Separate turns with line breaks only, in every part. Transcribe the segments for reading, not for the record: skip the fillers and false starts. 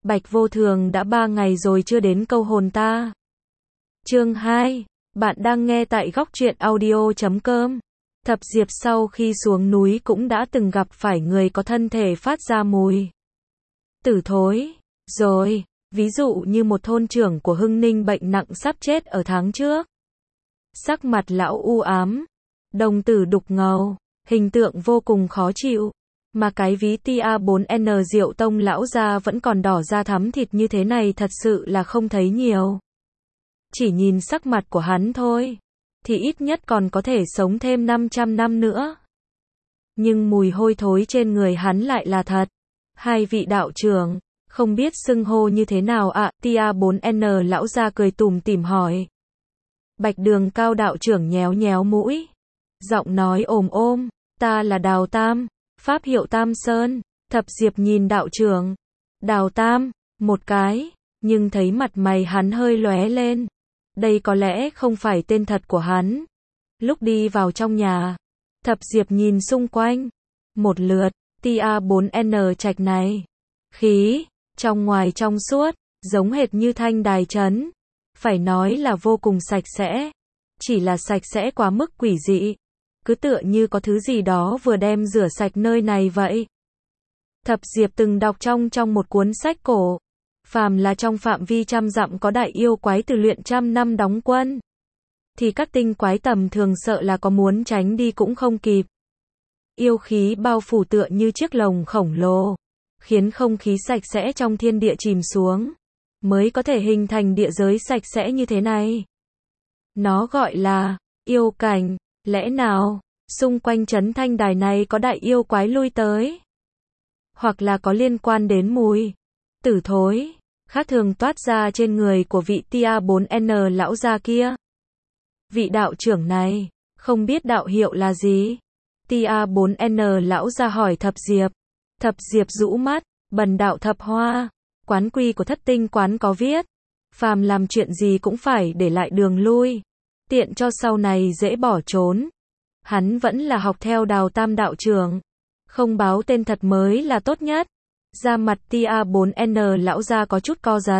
Bạch Vô Thường đã 3 ngày rồi chưa đến câu hồn ta. Chương 2, bạn đang nghe tại góc truyện audio.com. Thập Diệp sau khi xuống núi cũng đã từng gặp phải người có thân thể phát ra mùi tử thối rồi, ví dụ như một thôn trưởng của Hưng Ninh bệnh nặng sắp chết ở tháng trước. Sắc mặt lão u ám, đồng tử đục ngầu, hình tượng vô cùng khó chịu. Mà cái ví tia 4N Diệu Tông lão gia vẫn còn đỏ da thắm thịt như thế này thật sự là không thấy nhiều. Chỉ nhìn sắc mặt của hắn thôi, thì ít nhất còn có thể sống thêm 500 năm nữa. Nhưng mùi hôi thối trên người hắn lại là thật. Hai vị đạo trưởng, không biết xưng hô như thế nào ạ? Tia 4N lão gia cười tủm tỉm hỏi. Bạch Đường Cao đạo trưởng nhéo nhéo mũi, giọng nói ồm ôm, ta là Đào Tam, pháp hiệu Tam Sơn. Thập Diệp nhìn đạo trưởng Đào Tam một cái, nhưng thấy mặt mày hắn hơi lóe lên. Đây có lẽ không phải tên thật của hắn. Lúc đi vào trong nhà, Thập Diệp nhìn xung quanh một lượt. Tia 4N trạch này, khí trong ngoài trong suốt, giống hệt như thanh đài trấn. Phải nói là vô cùng sạch sẽ. Chỉ là sạch sẽ quá mức quỷ dị. Cứ tựa như có thứ gì đó vừa đem rửa sạch nơi này vậy. Thập Diệp từng đọc trong một cuốn sách cổ. Phàm là trong phạm vi trăm dặm có đại yêu quái từ luyện trăm năm đóng quân, thì các tinh quái tầm thường sợ là có muốn tránh đi cũng không kịp. Yêu khí bao phủ tựa như chiếc lồng khổng lồ, khiến không khí sạch sẽ trong thiên địa chìm xuống, mới có thể hình thành địa giới sạch sẽ như thế này. Nó gọi là yêu cảnh. Lẽ nào xung quanh trấn thanh đài này có đại yêu quái lui tới? Hoặc là có liên quan đến mùi tử thối khác thường toát ra trên người của vị tia 4N lão gia kia? Vị đạo trưởng này, không biết đạo hiệu là gì? Tia 4N lão gia hỏi Thập Diệp. Thập Diệp rũ mắt, bần đạo Thập Hoa. Quán quy của Thất Tinh quán có viết, phàm làm chuyện gì cũng phải để lại đường lui, tiện cho sau này dễ bỏ trốn. Hắn vẫn là học theo Đào Tam đạo trưởng, không báo tên thật mới là tốt nhất. Da mặt tia 4N lão gia có chút co giật.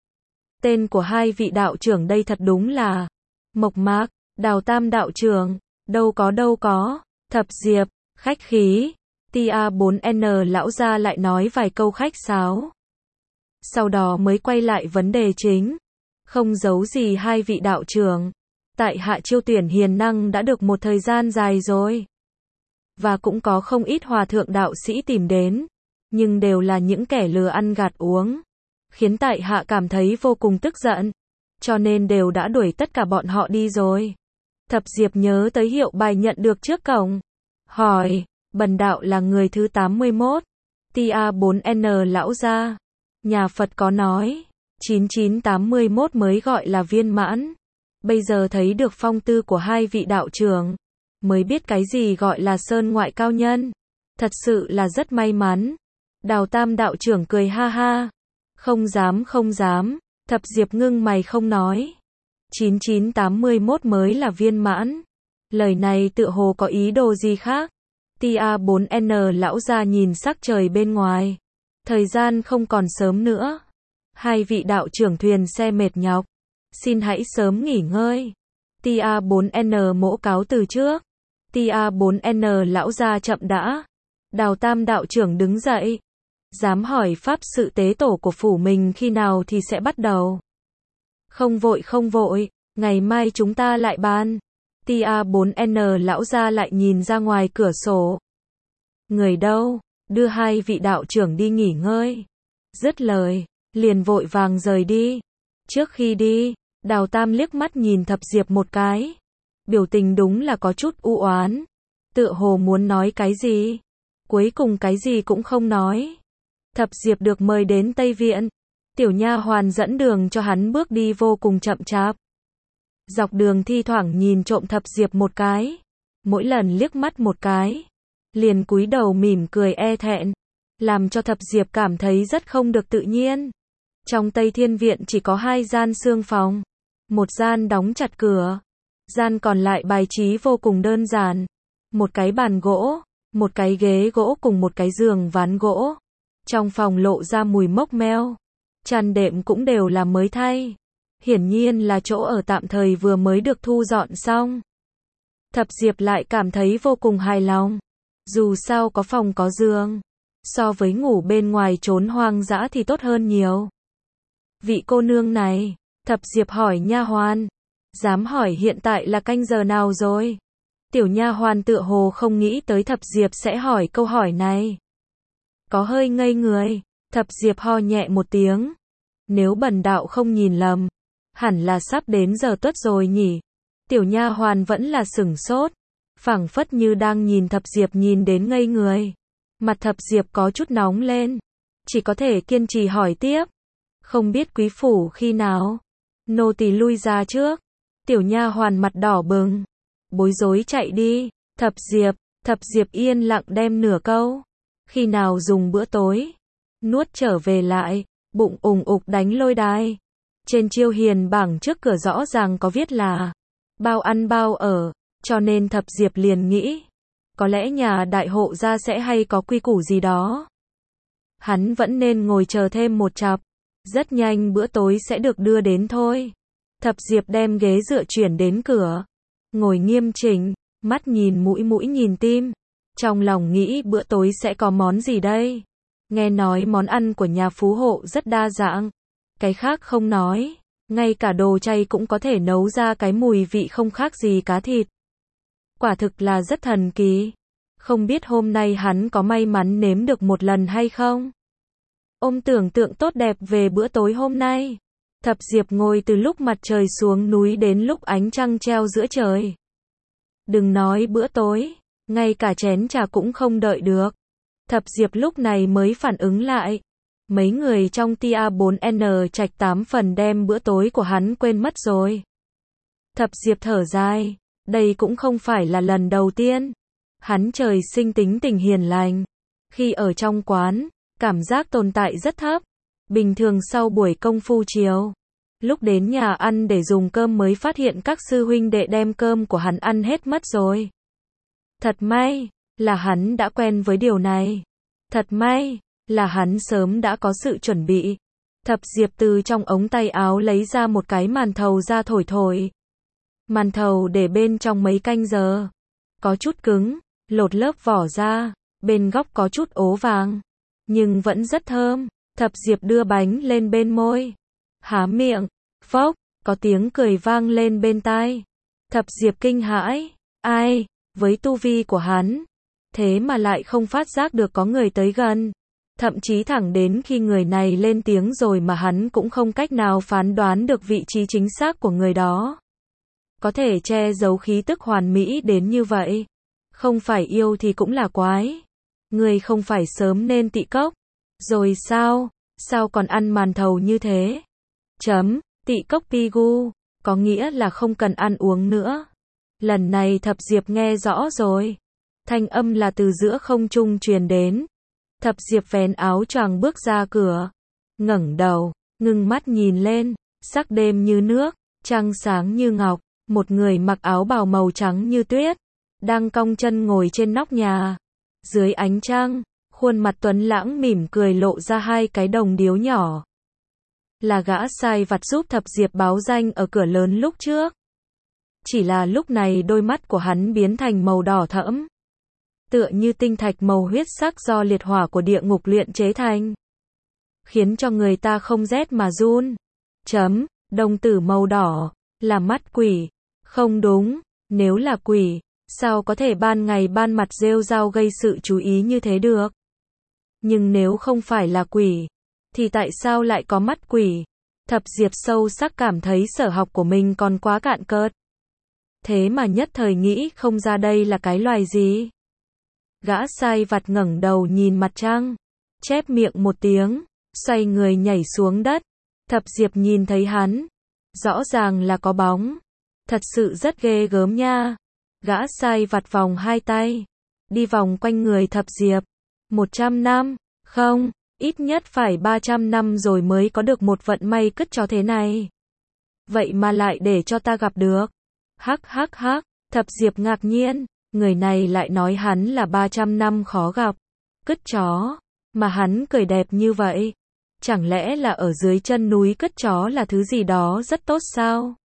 Tên của hai vị đạo trưởng đây thật đúng là mộc mạc. Đào Tam đạo trưởng, đâu có. Thập Diệp, khách khí. Tia 4N lão gia lại nói vài câu khách sáo, sau đó mới quay lại vấn đề chính. Không giấu gì hai vị đạo trưởng, tại hạ chiêu tuyển hiền năng đã được một thời gian dài rồi, và cũng có không ít hòa thượng đạo sĩ tìm đến, nhưng đều là những kẻ lừa ăn gạt uống, khiến tại hạ cảm thấy vô cùng tức giận, cho nên đều đã đuổi tất cả bọn họ đi rồi. Thập Diệp nhớ tới hiệu bài nhận được trước cổng, hỏi, bần đạo là người thứ 81. Tia 4N lão gia, nhà Phật có nói, 9981 mới gọi là viên mãn. Bây giờ thấy được phong tư của hai vị đạo trưởng, mới biết cái gì gọi là sơn ngoại cao nhân. Thật sự là rất may mắn. Đào Tam đạo trưởng cười ha ha. Không dám. Thập Diệp ngưng mày không nói. 9981 mới là viên mãn. Lời này tựa hồ có ý đồ gì khác. Tia 4N lão gia nhìn sắc trời bên ngoài. Thời gian không còn sớm nữa. Hai vị đạo trưởng thuyền xe mệt nhọc, xin hãy sớm nghỉ ngơi. Tia 4N mỗ cáo từ trước. Tia 4N lão gia chậm đã. Đào Tam đạo trưởng đứng dậy. Dám hỏi pháp sự tế tổ của phủ mình khi nào thì sẽ bắt đầu? Không vội, ngày mai chúng ta lại bàn. Tia 4N lão gia lại nhìn ra ngoài cửa sổ. Người đâu? Đưa hai vị đạo trưởng đi nghỉ ngơi. Dứt lời, liền vội vàng rời đi. Trước khi đi, Đào Tam liếc mắt nhìn Thập Diệp một cái. Biểu tình đúng là có chút u oán. Tựa hồ muốn nói cái gì, cuối cùng cái gì cũng không nói. Thập Diệp được mời đến Tây Viện. Tiểu nha hoàn dẫn đường cho hắn bước đi vô cùng chậm chạp. Dọc đường thi thoảng nhìn trộm Thập Diệp một cái. Mỗi lần liếc mắt một cái, liền cúi đầu mỉm cười e thẹn, làm cho Thập Diệp cảm thấy rất không được tự nhiên. Trong Tây Thiên Viện chỉ có 2 gian xương phòng. Một gian đóng chặt cửa. Gian còn lại bài trí vô cùng đơn giản. Một cái bàn gỗ, một cái ghế gỗ cùng một cái giường ván gỗ. Trong phòng lộ ra mùi mốc meo. chăn đệm cũng đều là mới thay. Hiển nhiên là chỗ ở tạm thời vừa mới được thu dọn xong. Thập Diệp lại cảm thấy vô cùng hài lòng. Dù sao có phòng có giường, so với ngủ bên ngoài trốn hoang dã thì tốt hơn nhiều. Vị cô nương này, Thập Diệp hỏi nha hoàn, dám hỏi hiện tại là canh giờ nào rồi? Tiểu nha hoàn tựa hồ không nghĩ tới Thập Diệp sẽ hỏi câu hỏi này. Có hơi ngây người, Thập Diệp ho nhẹ một tiếng. Nếu bần đạo không nhìn lầm, hẳn là sắp đến giờ tuất rồi nhỉ. Tiểu nha hoàn vẫn là sửng sốt, phảng phất như đang nhìn Thập Diệp nhìn đến ngây người. Mặt Thập Diệp có chút nóng lên, chỉ có thể kiên trì hỏi tiếp. Không biết quý phủ khi nào? Nô tỳ lui ra trước. Tiểu nha hoàn mặt đỏ bừng, bối rối chạy đi. Thập Diệp yên lặng đem nửa câu. Khi nào dùng bữa tối? Nuốt trở về lại, bụng ùng ục đánh lôi đai. Trên chiêu hiền bảng trước cửa rõ ràng có viết là bao ăn bao ở, cho nên Thập Diệp liền nghĩ, có lẽ nhà đại hộ gia sẽ hay có quy củ gì đó. Hắn vẫn nên ngồi chờ thêm một chặp, rất nhanh bữa tối sẽ được đưa đến thôi. Thập Diệp đem ghế dựa chuyển đến cửa, ngồi nghiêm chỉnh, mắt nhìn mũi mũi nhìn tim, trong lòng nghĩ bữa tối sẽ có món gì đây? Nghe nói món ăn của nhà phú hộ rất đa dạng, cái khác không nói, ngay cả đồ chay cũng có thể nấu ra cái mùi vị không khác gì cá thịt. Quả thực là rất thần kỳ. Không biết hôm nay hắn có may mắn nếm được một lần hay không? Ôm tưởng tượng tốt đẹp về bữa tối hôm nay, Thập Diệp ngồi từ lúc mặt trời xuống núi đến lúc ánh trăng treo giữa trời. Đừng nói bữa tối, ngay cả chén trà cũng không đợi được. Thập Diệp lúc này mới phản ứng lại. Mấy người trong tia 4N trạch 8 phần đem bữa tối của hắn quên mất rồi. Thập Diệp thở dài, đây cũng không phải là lần đầu tiên. Hắn trời sinh tính tình hiền lành. Khi ở trong quán, cảm giác tồn tại rất thấp. Bình thường sau buổi công phu chiều, lúc đến nhà ăn để dùng cơm mới phát hiện các sư huynh đệ đem cơm của hắn ăn hết mất rồi. Thật may là hắn đã quen với điều này. Thật may là hắn sớm đã có sự chuẩn bị. Thập Diệp từ trong ống tay áo lấy ra một cái màn thầu ra thổi thổi. Màn thầu để bên trong mấy canh giờ. Có chút cứng, lột lớp vỏ ra, bên góc có chút ố vàng, nhưng vẫn rất thơm. Thập Diệp đưa bánh lên bên môi, há miệng, phốc, có tiếng cười vang lên bên tai. Thập Diệp kinh hãi, ai, với tu vi của hắn, thế mà lại không phát giác được có người tới gần. Thậm chí thẳng đến khi người này lên tiếng rồi mà hắn cũng không cách nào phán đoán được vị trí chính xác của người đó. Có thể che giấu khí tức hoàn mỹ đến như vậy, không phải yêu thì cũng là quái. Người không phải sớm nên tị cốc rồi sao? Sao còn ăn màn thầu như thế? Tị cốc pigu, có nghĩa là không cần ăn uống nữa. Lần này Thập Diệp nghe rõ rồi. Thanh âm là từ giữa không trung truyền đến. Thập Diệp vén áo choàng bước ra cửa, ngẩng đầu, ngưng mắt nhìn lên, sắc đêm như nước, trăng sáng như ngọc, một người mặc áo bào màu trắng như tuyết, đang cong chân ngồi trên nóc nhà. Dưới ánh trăng, khuôn mặt tuấn lãng mỉm cười lộ ra hai cái đồng điếu nhỏ. Là gã sai vặt giúp Thập Diệp báo danh ở cửa lớn lúc trước. Chỉ là lúc này đôi mắt của hắn biến thành màu đỏ thẫm, tựa như tinh thạch màu huyết sắc do liệt hỏa của địa ngục luyện chế thành, khiến cho người ta không rét mà run. Đồng tử màu đỏ, là mắt quỷ. Không đúng, nếu là quỷ, sao có thể ban ngày ban mặt rêu rao gây sự chú ý như thế được? Nhưng nếu không phải là quỷ, thì tại sao lại có mắt quỷ? Thập Diệp sâu sắc cảm thấy sở học của mình còn quá cạn cợt. Thế mà nhất thời nghĩ không ra đây là cái loài gì. Gã sai vặt ngẩng đầu nhìn mặt trăng, chép miệng một tiếng, xoay người nhảy xuống đất. Thập Diệp nhìn thấy hắn, rõ ràng là có bóng. Thật sự rất ghê gớm nha. Gã sai vặt vòng hai tay, đi vòng quanh người Thập Diệp. 100 năm, không, ít nhất phải 300 năm rồi mới có được một vận may cứt cho thế này. Vậy mà lại để cho ta gặp được. Hắc. Thập Diệp ngạc nhiên, người này lại nói hắn là 300 năm khó gặp. Cứt chó, mà hắn cười đẹp như vậy. Chẳng lẽ là ở dưới chân núi cất chó là thứ gì đó rất tốt sao?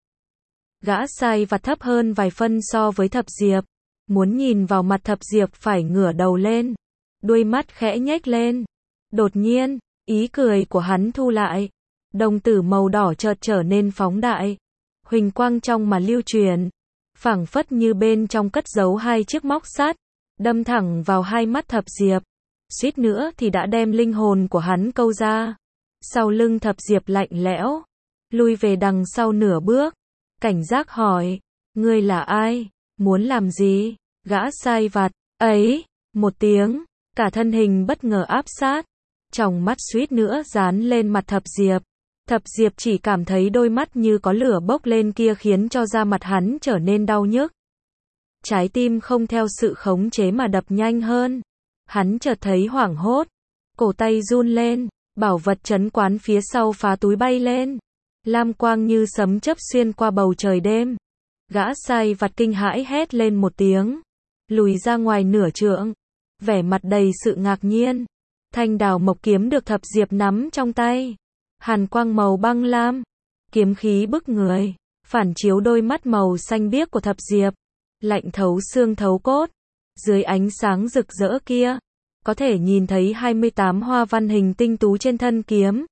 Gã sai vặt thấp hơn vài phân so với Thập Diệp. Muốn nhìn vào mặt Thập Diệp phải ngửa đầu lên. Đuôi mắt khẽ nhếch lên. Đột nhiên, ý cười của hắn thu lại. Đồng tử màu đỏ chợt trở nên phóng đại. Huỳnh quang trong mà lưu truyền. Phảng phất như bên trong cất giấu hai chiếc móc sắt. Đâm thẳng vào hai mắt Thập Diệp. Suýt nữa thì đã đem linh hồn của hắn câu ra. Sau lưng Thập Diệp lạnh lẽo. Lui về đằng sau nửa bước. Cảnh giác hỏi. Ngươi là ai? Muốn làm gì? Gã sai vặt. Ấy! Một tiếng. Cả thân hình bất ngờ áp sát. Tròng mắt suýt nữa dán lên mặt Thập Diệp. Thập Diệp chỉ cảm thấy đôi mắt như có lửa bốc lên kia khiến cho da mặt hắn trở nên đau nhức. Trái tim không theo sự khống chế mà đập nhanh hơn. Hắn chợt thấy hoảng hốt. Cổ tay run lên. Bảo vật trấn quán phía sau phá túi bay lên. Lam quang như sấm chớp xuyên qua bầu trời đêm. Gã sai vặt kinh hãi hét lên một tiếng. Lùi ra ngoài nửa trượng. Vẻ mặt đầy sự ngạc nhiên. Thanh đào mộc kiếm được Thập Diệp nắm trong tay. Hàn quang màu băng lam. Kiếm khí bức người. Phản chiếu đôi mắt màu xanh biếc của Thập Diệp. Lạnh thấu xương thấu cốt. Dưới ánh sáng rực rỡ kia. Có thể nhìn thấy 28 hoa văn hình tinh tú trên thân kiếm.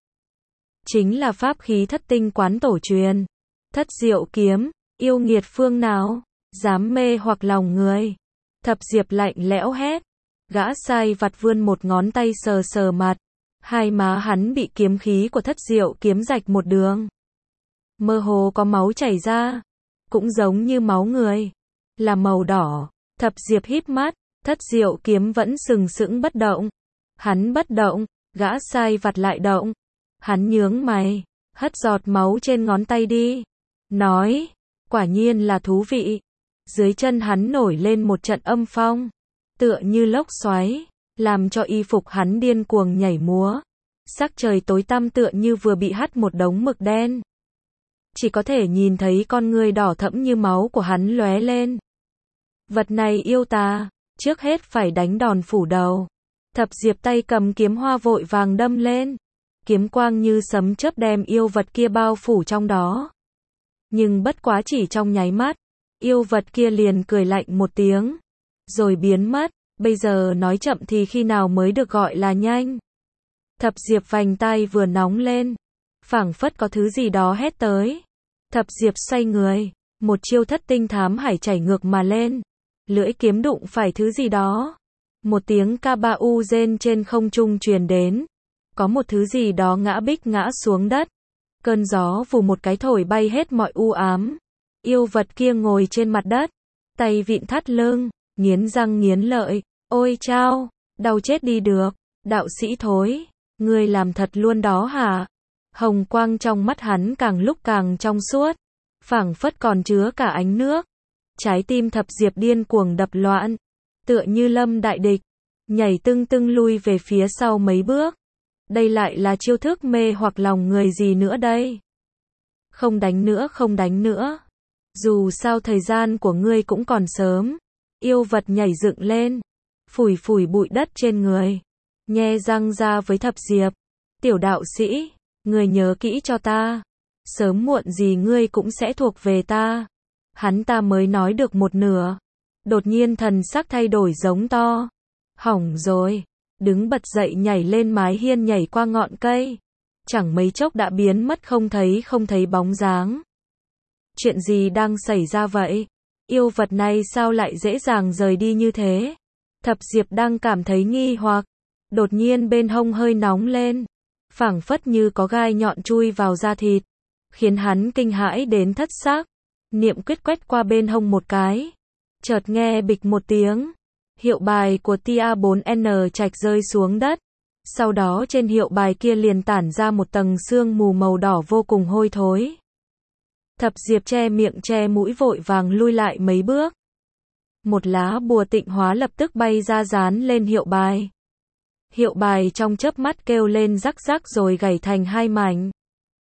Chính là pháp khí thất tinh quán tổ truyền. Thất diệu kiếm. Yêu nghiệt phương nào? Dám mê hoặc lòng người. Thập Diệp lạnh lẽo hét. Gã sai vặt vươn một ngón tay sờ sờ mặt. Hai má hắn bị kiếm khí của thất diệu kiếm rạch một đường. Mơ hồ có máu chảy ra. Cũng giống như máu người. Là màu đỏ. Thập Diệp híp mắt. Thất diệu kiếm vẫn sừng sững bất động. Hắn bất động. Gã sai vặt lại động. Hắn nhướng mày. Hất giọt máu trên ngón tay đi. Nói. Quả nhiên là thú vị. Dưới chân hắn nổi lên một trận âm phong. Tựa như lốc xoáy. Làm cho y phục hắn điên cuồng nhảy múa. Sắc trời tối tăm tựa như vừa bị hắt một đống mực đen. Chỉ có thể nhìn thấy con ngươi đỏ thẫm như máu của hắn lóe lên. Vật này yêu ta. Trước hết phải đánh đòn phủ đầu. Thập Diệp tay cầm kiếm hoa vội vàng đâm lên. Kiếm quang như sấm chớp đem yêu vật kia bao phủ trong đó. Nhưng bất quá chỉ trong nháy mắt. Yêu vật kia liền cười lạnh một tiếng. Rồi biến mất. Bây giờ nói chậm thì khi nào mới được gọi là nhanh. Thập Diệp vành tai vừa nóng lên. Phảng phất có thứ gì đó hét tới. Thập Diệp xoay người. Một chiêu thất tinh thám hải chảy ngược mà lên. Lưỡi kiếm đụng phải thứ gì đó. Một tiếng ca ba u rên trên không trung truyền đến. Có một thứ gì đó ngã bích ngã xuống đất. Cơn gió vù một cái thổi bay hết mọi u ám. Yêu vật kia ngồi trên mặt đất. Tay vịn thắt lưng. Nghiến răng nghiến lợi. Ôi chao. Đau chết đi được. Đạo sĩ thối. Ngươi làm thật luôn đó hả? Hồng quang trong mắt hắn càng lúc càng trong suốt. Phảng phất còn chứa cả ánh nước. Trái tim Thập Diệp điên cuồng đập loạn. Tựa như lâm đại địch. Nhảy tưng tưng lui về phía sau mấy bước. Đây lại là chiêu thức mê hoặc lòng người gì nữa đây? Không đánh nữa, không đánh nữa. Dù sao thời gian của ngươi cũng còn sớm. Yêu vật nhảy dựng lên. Phủi phủi bụi đất trên người. Nhe răng ra với Thập Diệp. Tiểu đạo sĩ, ngươi nhớ kỹ cho ta. Sớm muộn gì ngươi cũng sẽ thuộc về ta. Hắn ta mới nói được một nửa. Đột nhiên thần sắc thay đổi giống to. Hỏng rồi. Đứng bật dậy nhảy lên mái hiên nhảy qua ngọn cây. Chẳng mấy chốc đã biến mất không thấy bóng dáng. Chuyện gì đang xảy ra vậy? Yêu vật này sao lại dễ dàng rời đi như thế? Thập Diệp đang cảm thấy nghi hoặc. Đột nhiên bên hông hơi nóng lên. Phảng phất như có gai nhọn chui vào da thịt. Khiến hắn kinh hãi đến thất xác. Niệm quyết quét qua bên hông một cái. Chợt nghe bịch một tiếng. Hiệu bài của tia 4N trạch rơi xuống đất. Sau đó trên hiệu bài kia liền tản ra một tầng sương mù màu đỏ vô cùng hôi thối. Thập Diệp che miệng che mũi vội vàng lui lại mấy bước. Một lá bùa tịnh hóa lập tức bay ra dán lên hiệu bài. Hiệu bài trong chớp mắt kêu lên rắc rắc rồi gãy thành hai mảnh.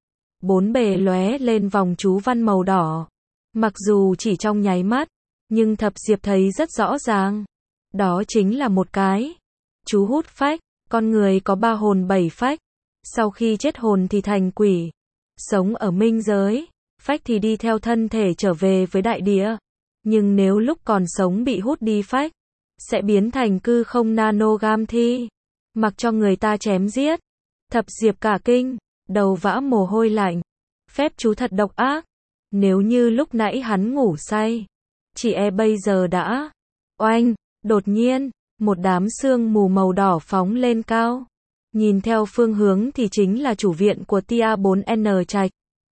Bốn bề lóe lên vòng chú văn màu đỏ. Mặc dù chỉ trong nháy mắt, nhưng Thập Diệp thấy rất rõ ràng. Đó chính là một cái chú hút phách, con người có 3 hồn 7 phách. Sau khi chết hồn thì thành quỷ, sống ở minh giới, phách thì đi theo thân thể trở về với đại địa. Nhưng nếu lúc còn sống bị hút đi phách, sẽ biến thành cư không nanogam thi, mặc cho người ta chém giết. Thập Diệp cả kinh, đầu vã mồ hôi lạnh. Phép chú thật độc ác. Nếu như lúc nãy hắn ngủ say, chỉ e bây giờ đã. Oanh, đột nhiên, một đám sương mù màu đỏ phóng lên cao. Nhìn theo phương hướng thì chính là chủ viện của Tia 4N Trạch.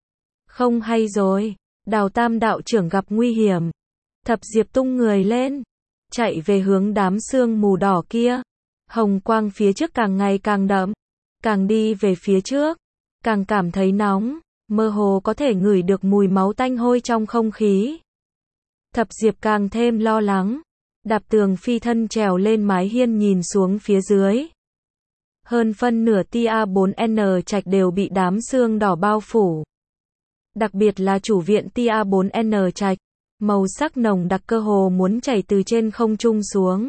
Không hay rồi, Đào Tam đạo trưởng gặp nguy hiểm. Thập Diệp tung người lên, chạy về hướng đám sương mù đỏ kia. Hồng quang phía trước càng ngày càng đậm, càng đi về phía trước, càng cảm thấy nóng, mơ hồ có thể ngửi được mùi máu tanh hôi trong không khí. Thập Diệp càng thêm lo lắng, đạp tường phi thân trèo lên mái hiên nhìn xuống phía dưới. Hơn phân nửa Tia 4N Trạch đều bị đám sương đỏ bao phủ. Đặc biệt là chủ viện Tia 4N Trạch, màu sắc nồng đặc cơ hồ muốn chảy từ trên không trung xuống.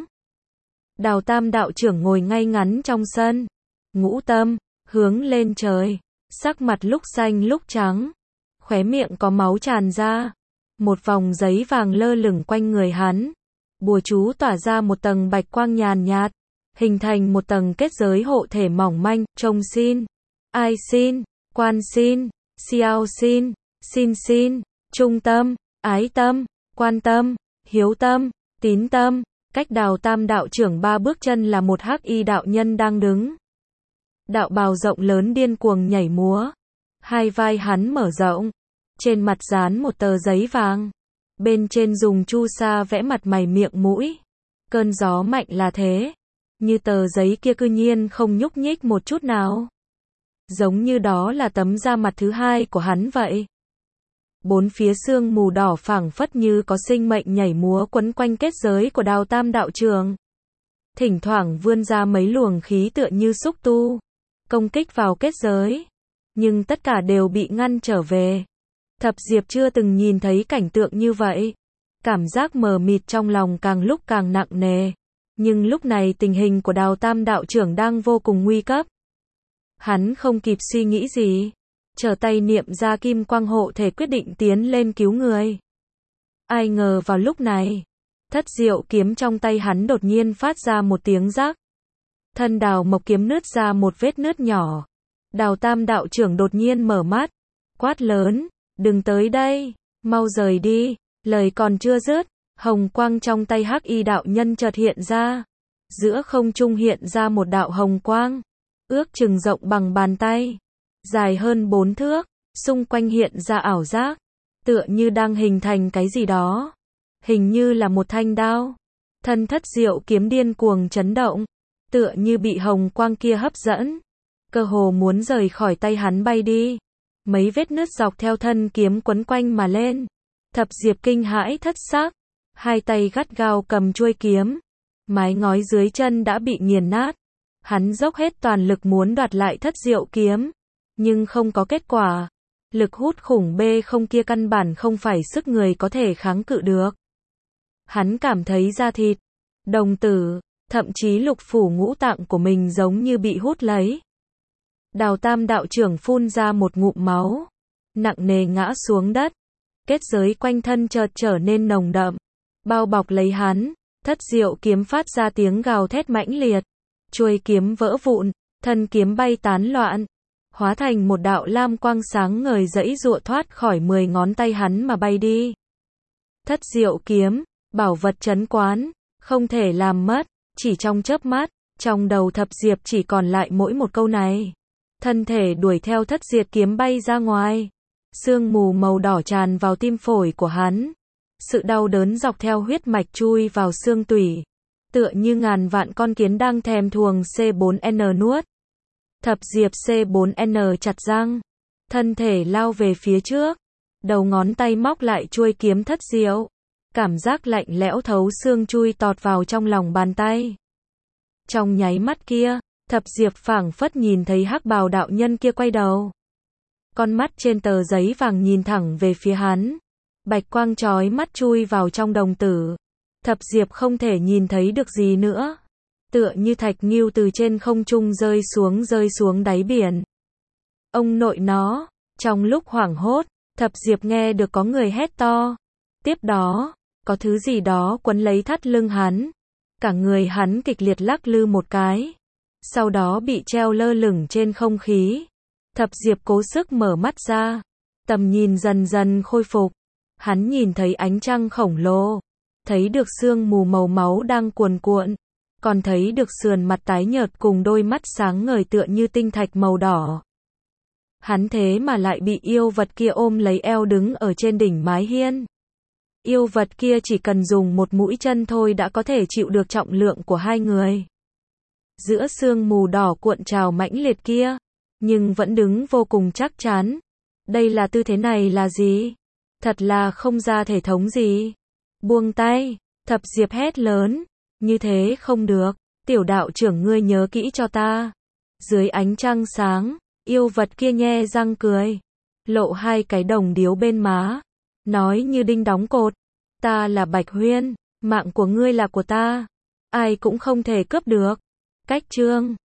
Đào Tam đạo trưởng ngồi ngay ngắn trong sân, ngũ tâm, hướng lên trời, sắc mặt lúc xanh lúc trắng, khóe miệng có máu tràn ra, một vòng giấy vàng lơ lửng quanh người hắn, bùa chú tỏa ra một tầng bạch quang nhàn nhạt, hình thành một tầng kết giới hộ thể mỏng manh, trông xin, ai xin, quan xin, xiao xin, xin xin, trung tâm, ái tâm, quan tâm, hiếu tâm, tín tâm. Cách Đào Tam đạo trưởng 3 bước chân là một hắc y đạo nhân đang đứng. Đạo bào rộng lớn điên cuồng nhảy múa. Hai vai hắn mở rộng. Trên mặt dán một tờ giấy vàng. Bên trên dùng chu sa vẽ mặt mày miệng mũi. Cơn gió mạnh là thế. Như tờ giấy kia cư nhiên không nhúc nhích một chút nào. Giống như đó là tấm da mặt thứ hai của hắn vậy. Bốn phía sương mù đỏ phảng phất như có sinh mệnh nhảy múa quấn quanh kết giới của Đào Tam đạo trưởng. Thỉnh thoảng vươn ra mấy luồng khí tựa như xúc tu, công kích vào kết giới. Nhưng tất cả đều bị ngăn trở về. Thập Diệp chưa từng nhìn thấy cảnh tượng như vậy. Cảm giác mờ mịt trong lòng càng lúc càng nặng nề. Nhưng lúc này tình hình của Đào Tam đạo trưởng đang vô cùng nguy cấp. Hắn không kịp suy nghĩ gì. Trở tay niệm ra kim quang hộ thể quyết định tiến lên cứu người. Ai ngờ vào lúc này, thất diệu kiếm trong tay hắn đột nhiên phát ra một tiếng rắc. Thân đào mộc kiếm nứt ra một vết nứt nhỏ. Đào Tam đạo trưởng đột nhiên mở mắt, quát lớn, đừng tới đây, mau rời đi. Lời còn chưa dứt, hồng quang trong tay hắc y đạo nhân chợt hiện ra. Giữa không trung hiện ra một đạo hồng quang, ước chừng rộng bằng bàn tay, dài hơn 4 thước, xung quanh hiện ra ảo giác, tựa như đang hình thành cái gì đó. Hình như là một thanh đao. Thân thất diệu kiếm điên cuồng chấn động, tựa như bị hồng quang kia hấp dẫn, cơ hồ muốn rời khỏi tay hắn bay đi. Mấy vết nứt dọc theo thân kiếm quấn quanh mà lên. Thập Diệp kinh hãi thất sắc, hai tay gắt gao cầm chuôi kiếm, mái ngói dưới chân đã bị nghiền nát. Hắn dốc hết toàn lực muốn đoạt lại thất diệu kiếm, nhưng không có kết quả. Lực hút khủng bê không kia căn bản không phải sức người có thể kháng cự được. Hắn cảm thấy da thịt, đồng tử, thậm chí lục phủ ngũ tạng của mình giống như bị hút lấy. Đào Tam đạo trưởng phun ra một ngụm máu, nặng nề ngã xuống đất. Kết giới quanh thân chợt trở nên nồng đậm, bao bọc lấy hắn. Thất diệu kiếm phát ra tiếng gào thét mãnh liệt, chuôi kiếm vỡ vụn, thân kiếm bay tán loạn, hóa thành một đạo lam quang sáng ngời giãy giụa thoát khỏi 10 ngón tay hắn mà bay đi. Thất diệu kiếm, bảo vật trấn quán, không thể làm mất. Chỉ trong chớp mắt, trong đầu Thập Diệp chỉ còn lại mỗi một câu này. Thân thể đuổi theo thất diệt kiếm bay ra ngoài. Sương mù màu đỏ tràn vào tim phổi của hắn. Sự đau đớn dọc theo huyết mạch chui vào xương tủy, tựa như ngàn vạn con kiến đang thèm thuồng C4N nuốt. Thập Diệp C4N chặt răng, thân thể lao về phía trước, đầu ngón tay móc lại chuôi kiếm thất diệu. Cảm giác lạnh lẽo thấu xương chui tọt vào trong lòng bàn tay. Trong nháy mắt kia, Thập Diệp phảng phất nhìn thấy hắc bào đạo nhân kia quay đầu. Con mắt trên tờ giấy vàng nhìn thẳng về phía hắn. Bạch quang chói mắt chui vào trong đồng tử. Thập Diệp không thể nhìn thấy được gì nữa. Tựa như thạch nghêu từ trên không trung rơi xuống đáy biển. Ông nội nó. Trong lúc hoảng hốt, Thập Diệp nghe được có người hét to. Tiếp đó, có thứ gì đó quấn lấy thắt lưng hắn. Cả người hắn kịch liệt lắc lư một cái. Sau đó bị treo lơ lửng trên không khí. Thập Diệp cố sức mở mắt ra. Tầm nhìn dần dần khôi phục. Hắn nhìn thấy ánh trăng khổng lồ. Thấy được sương mù màu máu đang cuồn cuộn. Còn thấy được sườn mặt tái nhợt cùng đôi mắt sáng ngời tựa như tinh thạch màu đỏ. Hắn thế mà lại bị yêu vật kia ôm lấy eo đứng ở trên đỉnh mái hiên. Yêu vật kia chỉ cần dùng một mũi chân thôi đã có thể chịu được trọng lượng của hai người. Giữa sương mù đỏ cuộn trào mãnh liệt kia, nhưng vẫn đứng vô cùng chắc chắn. Đây là tư thế này là gì? Thật là không ra thể thống gì. Buông tay, Thập Diệp hét lớn. Như thế không được, tiểu đạo trưởng ngươi nhớ kỹ cho ta. Dưới ánh trăng sáng, yêu vật kia nhe răng cười. Lộ hai cái đồng điếu bên má. Nói như đinh đóng cột. Ta là Bạch Huyên, mạng của ngươi là của ta. Ai cũng không thể cướp được. Cách chương